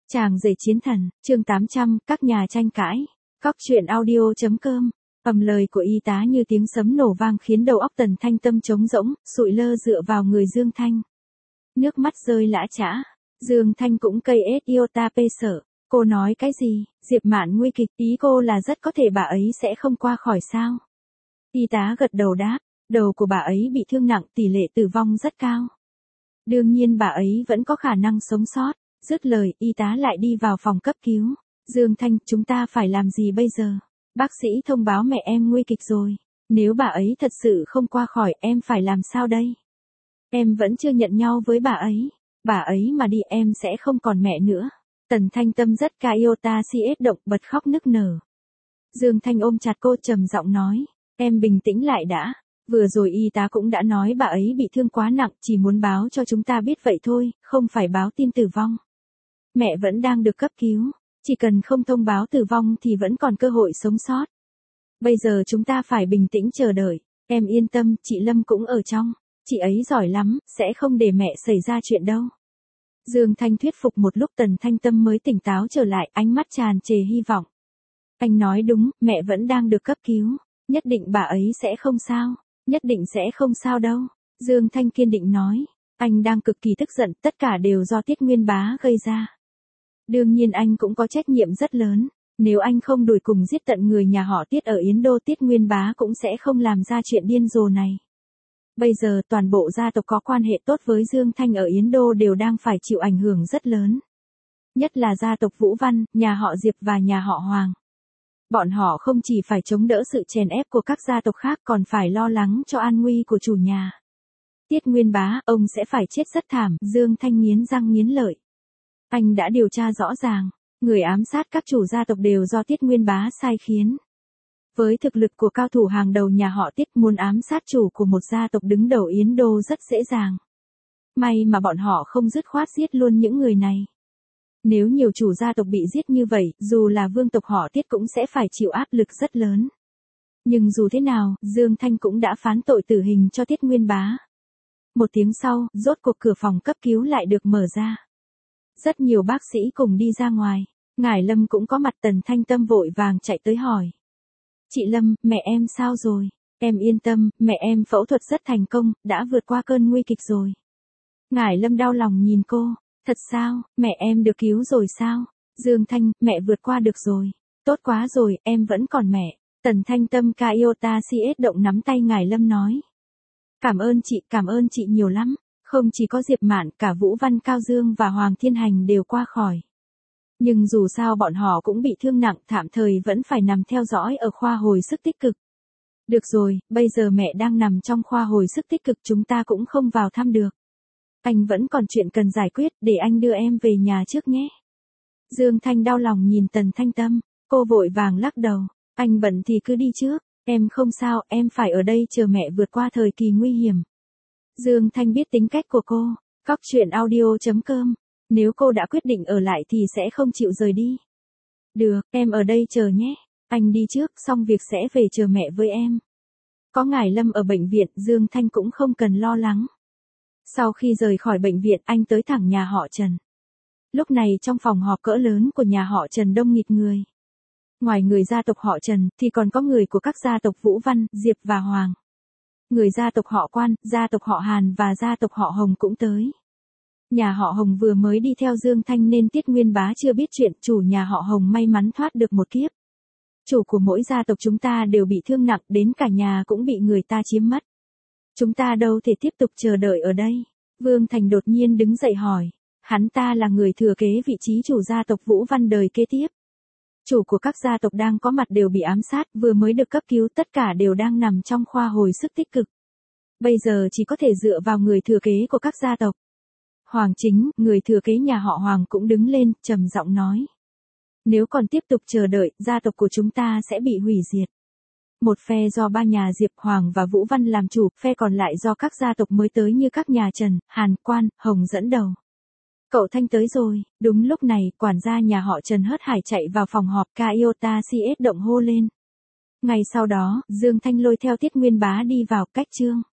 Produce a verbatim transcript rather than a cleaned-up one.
Chàng rể chiến thần, chương tám trăm, các nhà tranh cãi. Cóc truyện audio.com. Ầm lời của y tá như tiếng sấm nổ vang khiến đầu óc Tần Thanh Tâm trống rỗng, sụi lơ dựa vào người Dương Thanh. Nước mắt rơi lã chã. Dương Thanh cũng cây ết iota pê sợ. Cô nói cái gì? Diệp Mạn nguy kịch, ý cô là rất có thể bà ấy sẽ không qua khỏi sao? Y tá gật đầu đáp, đầu của bà ấy bị thương nặng, tỷ lệ tử vong rất cao. Đương nhiên bà ấy vẫn có khả năng sống sót. Dứt lời, y tá lại đi vào phòng cấp cứu. Dương Thanh, chúng ta phải làm gì bây giờ? Bác sĩ thông báo mẹ em nguy kịch rồi. Nếu bà ấy thật sự không qua khỏi, em phải làm sao đây? Em vẫn chưa nhận nhau với bà ấy. Bà ấy mà đi em sẽ không còn mẹ nữa. Tần Thanh Tâm rất ca iota cs động bật khóc nức nở. Dương Thanh ôm chặt cô trầm giọng nói. Em bình tĩnh lại đã. Vừa rồi y tá cũng đã nói bà ấy bị thương quá nặng, chỉ muốn báo cho chúng ta biết vậy thôi, không phải báo tin tử vong. Mẹ vẫn đang được cấp cứu, chỉ cần không thông báo tử vong thì vẫn còn cơ hội sống sót. Bây giờ chúng ta phải bình tĩnh chờ đợi, em yên tâm, chị Lâm cũng ở trong, chị ấy giỏi lắm, sẽ không để mẹ xảy ra chuyện đâu. Dương Thanh thuyết phục một lúc Tần Thanh Tâm mới tỉnh táo trở lại, ánh mắt tràn trề hy vọng. Anh nói đúng, mẹ vẫn đang được cấp cứu, nhất định bà ấy sẽ không sao, nhất định sẽ không sao đâu. Dương Thanh kiên định nói, anh đang cực kỳ tức giận, tất cả đều do Tiết Nguyên Bá gây ra. Đương nhiên anh cũng có trách nhiệm rất lớn, nếu anh không đuổi cùng giết tận người nhà họ Tiết ở Yến Đô, Tiết Nguyên Bá cũng sẽ không làm ra chuyện điên rồ này. Bây giờ toàn bộ gia tộc có quan hệ tốt với Dương Thanh ở Yến Đô đều đang phải chịu ảnh hưởng rất lớn. Nhất là gia tộc Vũ Văn, nhà họ Diệp và nhà họ Hoàng. Bọn họ không chỉ phải chống đỡ sự chèn ép của các gia tộc khác còn phải lo lắng cho an nguy của chủ nhà. Tiết Nguyên Bá, ông sẽ phải chết rất thảm, Dương Thanh nghiến răng nghiến lợi. Anh đã điều tra rõ ràng, người ám sát các chủ gia tộc đều do Tiết Nguyên Bá sai khiến. Với thực lực của cao thủ hàng đầu nhà họ Tiết, muốn ám sát chủ của một gia tộc đứng đầu Yến Đô rất dễ dàng. May mà bọn họ không dứt khoát giết luôn những người này. Nếu nhiều chủ gia tộc bị giết như vậy, dù là vương tộc họ Tiết cũng sẽ phải chịu áp lực rất lớn. Nhưng dù thế nào, Dương Thanh cũng đã phán tội tử hình cho Tiết Nguyên Bá. Một tiếng sau, rốt cuộc cửa phòng cấp cứu lại được mở ra. Rất nhiều bác sĩ cùng đi ra ngoài. Ngải Lâm cũng có mặt. Tần Thanh Tâm vội vàng chạy tới hỏi. Chị Lâm, mẹ em sao rồi? Em yên tâm, mẹ em phẫu thuật rất thành công, đã vượt qua cơn nguy kịch rồi. Ngải Lâm đau lòng nhìn cô. Thật sao, mẹ em được cứu rồi sao? Dương Thanh, mẹ vượt qua được rồi. Tốt quá rồi, em vẫn còn mẹ. Tần Thanh Tâm ca iota cs động nắm tay Ngải Lâm nói. Cảm ơn chị, cảm ơn chị nhiều lắm. Không chỉ có Diệp Mạn, cả Vũ Văn, Cao Dương và Hoàng Thiên Hành đều qua khỏi. Nhưng dù sao bọn họ cũng bị thương nặng, tạm thời vẫn phải nằm theo dõi ở khoa hồi sức tích cực. Được rồi, bây giờ mẹ đang nằm trong khoa hồi sức tích cực, chúng ta cũng không vào thăm được. Anh vẫn còn chuyện cần giải quyết, để anh đưa em về nhà trước nhé. Dương Thanh đau lòng nhìn Tần Thanh Tâm, cô vội vàng lắc đầu. Anh bận thì cứ đi trước, em không sao, em phải ở đây chờ mẹ vượt qua thời kỳ nguy hiểm. Dương Thanh biết tính cách của cô. Cóc truyện audio.com. Nếu cô đã quyết định ở lại thì sẽ không chịu rời đi. Được, em ở đây chờ nhé. Anh đi trước, xong việc sẽ về chờ mẹ với em. Có Ngải Lâm ở bệnh viện, Dương Thanh cũng không cần lo lắng. Sau khi rời khỏi bệnh viện, anh tới thẳng nhà họ Trần. Lúc này trong phòng họp cỡ lớn của nhà họ Trần đông nghịt người. Ngoài người gia tộc họ Trần, thì còn có người của các gia tộc Vũ Văn, Diệp và Hoàng. Người gia tộc họ Quan, gia tộc họ Hàn và gia tộc họ Hồng cũng tới. Nhà họ Hồng vừa mới đi theo Dương Thanh nên Tiết Nguyên Bá chưa biết chuyện, chủ nhà họ Hồng may mắn thoát được một kiếp. Chủ của mỗi gia tộc chúng ta đều bị thương nặng, đến cả nhà cũng bị người ta chiếm mất. Chúng ta đâu thể tiếp tục chờ đợi ở đây. Vương Thành đột nhiên đứng dậy hỏi. Hắn ta là người thừa kế vị trí chủ gia tộc Vũ Văn đời kế tiếp. Chủ của các gia tộc đang có mặt đều bị ám sát, vừa mới được cấp cứu, tất cả đều đang nằm trong khoa hồi sức tích cực. Bây giờ chỉ có thể dựa vào người thừa kế của các gia tộc. Hoàng Chính, người thừa kế nhà họ Hoàng cũng đứng lên, trầm giọng nói. Nếu còn tiếp tục chờ đợi, gia tộc của chúng ta sẽ bị hủy diệt. Một phe do ba nhà Diệp, Hoàng và Vũ Văn làm chủ, phe còn lại do các gia tộc mới tới như các nhà Trần, Hàn, Quan, Hồng dẫn đầu. Cậu Thanh tới rồi. Đúng lúc này, quản gia nhà họ Trần hớt hải chạy vào phòng họp, ca iota cs động hô lên. Ngay sau đó, Dương Thanh lôi theo Tiết Nguyên Bá đi vào. Cách chương